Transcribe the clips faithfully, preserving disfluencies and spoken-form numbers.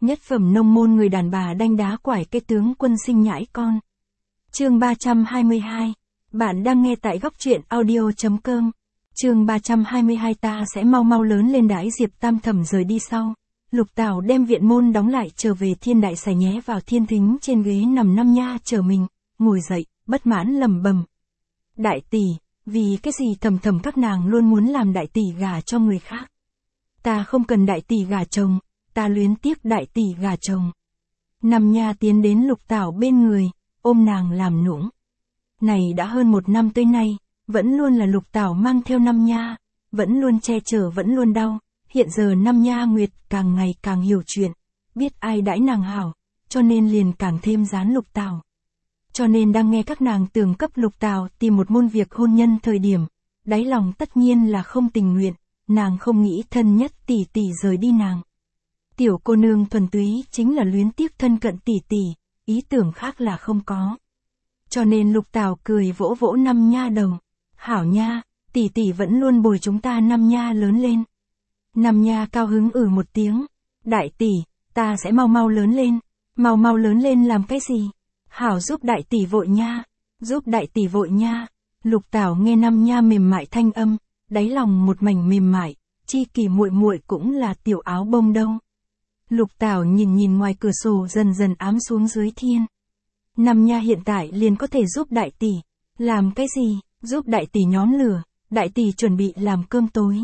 Nhất phẩm nông môn người đàn bà đanh đá quải cái tướng quân sinh nhãi con. Chương ba trăm hai mươi hai. Bạn đang nghe tại góc truyện audio chấm com. Chương ba trăm hai mươi hai. Ta sẽ mau mau lớn lên. Đãi Diệp Tam Thẩm rời đi sau, Lục Tảo đem viện môn đóng lại trở về thiên đại sảnh, nhé vào thiên thính trên ghế nằm Năm Nha chờ mình, ngồi dậy, bất mãn lầm bầm. Đại tỷ, vì cái gì Thầm Thầm các nàng luôn muốn làm đại tỷ gả cho người khác? Ta không cần đại tỷ gả chồng, ta luyến tiếc đại tỷ gả chồng. Năm Nha tiến đến Lục Tảo bên người, ôm nàng làm nũng. Này đã hơn một năm tới nay, vẫn luôn là Lục Tảo mang theo Năm Nha, vẫn luôn che chở, vẫn luôn đau. Hiện giờ Năm Nha Nguyệt càng ngày càng hiểu chuyện, biết ai đãi nàng hảo, cho nên liền càng thêm dán Lục Tảo. Cho nên đang nghe các nàng tưởng cấp Lục Tảo tìm một môn việc hôn nhân thời điểm, đáy lòng tất nhiên là không tình nguyện, nàng không nghĩ thân nhất tỷ tỷ rời đi nàng. Tiểu cô nương thuần túy chính là luyến tiếc thân cận tỷ tỷ, ý tưởng khác là không có. Cho nên Lục Tảo cười vỗ vỗ Năm Nha đầu. Hảo nha, tỷ tỷ vẫn luôn bồi chúng ta Năm Nha lớn lên. Năm Nha cao hứng ử một tiếng. Đại tỷ, ta sẽ mau mau lớn lên. Mau mau lớn lên làm cái gì? Hảo giúp đại tỷ vội nha. Giúp đại tỷ vội nha. Lục Tảo nghe Năm Nha mềm mại thanh âm, đáy lòng một mảnh mềm mại, chi kỳ muội muội cũng là tiểu áo bông đâu. Lục Tảo nhìn nhìn ngoài cửa sổ dần dần ám xuống dưới thiên. Năm Nha hiện tại liền có thể giúp đại tỷ. Làm cái gì? Giúp đại tỷ nhóm lửa, đại tỷ chuẩn bị làm cơm tối.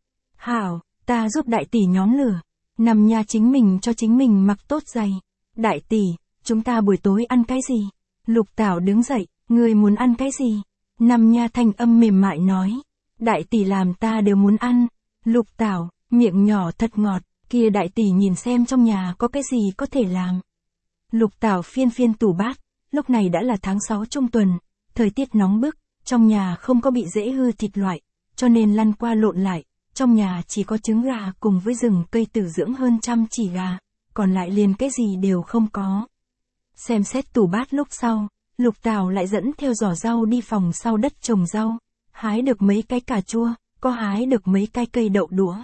Hảo, ta giúp đại tỷ nhóm lửa. Năm Nha chính mình cho chính mình mặc tốt giày. Đại tỷ, chúng ta buổi tối ăn cái gì? Lục Tảo đứng dậy, ngươi muốn ăn cái gì? Năm Nha thanh âm mềm mại nói. Đại tỷ làm ta đều muốn ăn. Lục Tảo, miệng nhỏ thật ngọt, kia đại tỷ nhìn xem trong nhà có cái gì có thể làm. Lục Tảo phiên phiên tủ bát, lúc này đã là tháng sáu trung tuần, thời tiết nóng bức, trong nhà không có bị dễ hư thịt loại, cho nên lăn qua lộn lại, trong nhà chỉ có trứng gà cùng với rừng cây tử dưỡng hơn trăm chỉ gà, còn lại liền cái gì đều không có. Xem xét tủ bát lúc sau, Lục Tảo lại dẫn theo giỏ rau đi phòng sau đất trồng rau, hái được mấy cái cà chua, có hái được mấy cái cây đậu đũa.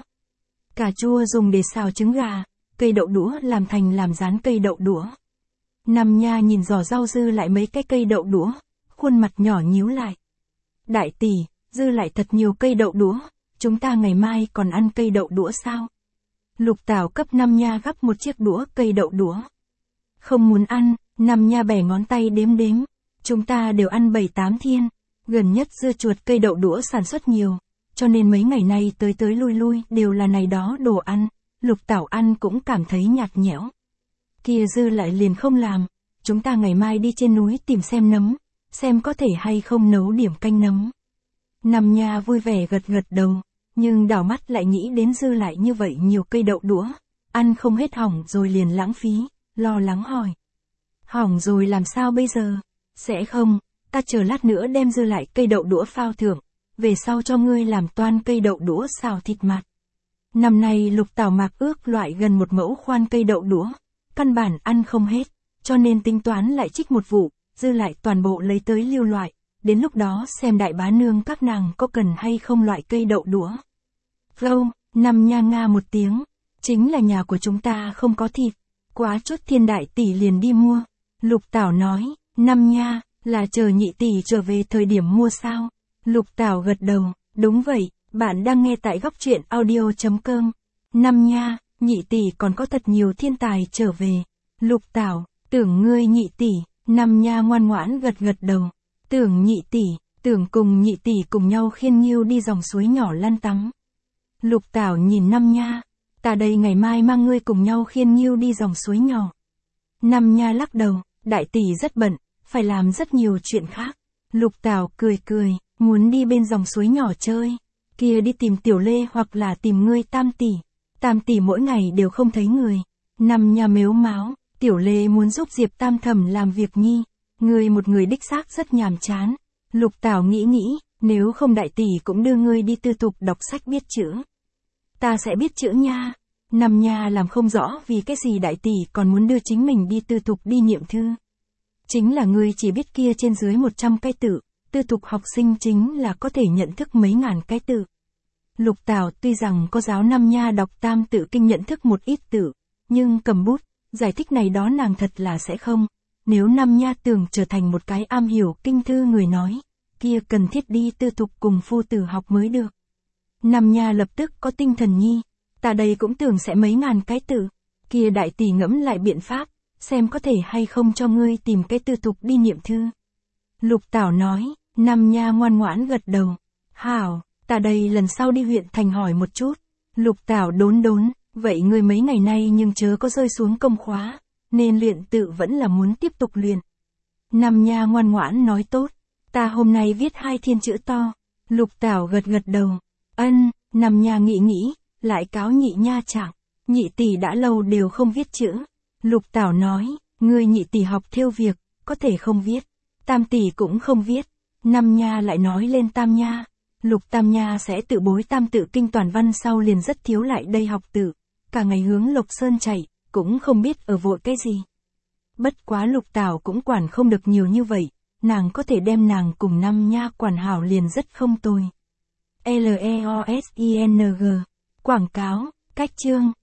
Cà chua dùng để xào trứng gà, cây đậu đũa làm thành làm rán cây đậu đũa. Năm Nha nhìn giỏ rau dư lại mấy cái cây đậu đũa, khuôn mặt nhỏ nhíu lại. Đại tỷ, dư lại thật nhiều cây đậu đũa, chúng ta ngày mai còn ăn cây đậu đũa sao? Lục Tảo cấp Năm Nha gắp một chiếc đũa cây đậu đũa. Không muốn ăn, Năm Nha bẻ ngón tay đếm đếm. Chúng ta đều ăn bảy tám thiên, gần nhất dưa chuột cây đậu đũa sản xuất nhiều, cho nên mấy ngày nay tới tới lui lui đều là này đó đồ ăn, Lục Tảo ăn cũng cảm thấy nhạt nhẽo. Kia dư lại liền không làm, chúng ta ngày mai đi trên núi tìm xem nấm, xem có thể hay không nấu điểm canh nấm. Năm Nha vui vẻ gật gật đầu, nhưng đảo mắt lại nghĩ đến dư lại như vậy nhiều cây đậu đũa, ăn không hết hỏng rồi liền lãng phí, lo lắng hỏi. Hỏng rồi làm sao bây giờ? Sẽ không, ta chờ lát nữa đem dư lại cây đậu đũa phao thưởng, về sau cho ngươi làm toan cây đậu đũa xào thịt mặt. Năm nay Lục Tảo mạc ước loại gần một mẫu khoan cây đậu đũa, căn bản ăn không hết, cho nên tính toán lại trích một vụ, dư lại toàn bộ lấy tới lưu loại, đến lúc đó xem đại bá nương các nàng có cần hay không loại cây đậu đũa. Gâu, Năm Nha nga một tiếng, chính là nhà của chúng ta không có thịt, quá chút thiên đại tỷ liền đi mua. Lục Tảo nói, Năm Nha, là chờ nhị tỷ trở về thời điểm mua sao? Lục Tảo gật đầu, đúng vậy, bạn đang nghe tại góc truyện audio chấm com. Năm Nha, nhị tỷ còn có thật nhiều thiên tài trở về. Lục Tảo, tưởng ngươi nhị tỷ. Năm Nha ngoan ngoãn gật gật đầu. Tưởng nhị tỷ, tưởng cùng nhị tỷ cùng nhau khiêng nghiêu đi dòng suối nhỏ lăn tắm. Lục Tảo nhìn Năm Nha, ta đây ngày mai mang ngươi cùng nhau khiêng nghiêu đi dòng suối nhỏ. Năm Nha lắc đầu, đại tỷ rất bận, phải làm rất nhiều chuyện khác. Lục Tảo cười cười, muốn đi bên dòng suối nhỏ chơi, kia đi tìm Tiểu Lê hoặc là tìm ngươi Tam tỷ. Tam tỷ mỗi ngày đều không thấy người. Năm Nha mếu máo, Tiểu Lê muốn giúp Diệp Tam Thẩm làm việc nhi, ngươi một người đích xác rất nhàm chán. Lục Tảo nghĩ nghĩ, nếu không đại tỷ cũng đưa ngươi đi tư thục đọc sách biết chữ. Ta sẽ biết chữ nha. Năm Nha làm không rõ vì cái gì đại tỷ còn muốn đưa chính mình đi tư thục đi niệm thư. Chính là ngươi chỉ biết kia trên dưới một trăm cái tự, tư thục học sinh chính là có thể nhận thức mấy ngàn cái tự. Lục Tảo tuy rằng có giáo Năm Nha đọc tam tự kinh nhận thức một ít tự, nhưng cầm bút, giải thích này đó nàng thật là sẽ không. Nếu Nam Nha tưởng trở thành một cái am hiểu kinh thư người nói, kia cần thiết đi tư thục cùng phu tử học mới được. Nam Nha lập tức có tinh thần nhi, ta đây cũng tưởng sẽ mấy ngàn cái tự, kia đại tỷ ngẫm lại biện pháp, xem có thể hay không cho ngươi tìm cái tư thục đi niệm thư. Lục Tảo nói, Nam Nha ngoan ngoãn gật đầu, hảo, ta đây lần sau đi huyện thành hỏi một chút. Lục Tảo đốn đốn, vậy ngươi mấy ngày nay nhưng chớ có rơi xuống công khóa, nên luyện tự vẫn là muốn tiếp tục luyện. Nam Nha ngoan ngoãn nói tốt, ta hôm nay viết hai thiên chữ to. Lục Tảo gật gật đầu, ân, Nam Nha nghĩ nghĩ, lại cáo Nhị Nha chẳng, nhị tỷ đã lâu đều không viết chữ. Lục Tảo nói, ngươi nhị tỷ học thêu việc, có thể không viết, tam tỷ cũng không viết. Nam Nha lại nói lên Tam Nha, Lục Tam Nha sẽ tự bối tam tự kinh toàn văn sau liền rất thiếu lại đây học tự, cả ngày hướng Lộc Sơn chạy, cũng không biết ở vội cái gì. Bất quá Lục Tảo cũng quản không được nhiều như vậy, nàng có thể đem nàng cùng Nam Nha quản hảo liền rất không tồi. L E O S I N G Quảng cáo, cách chương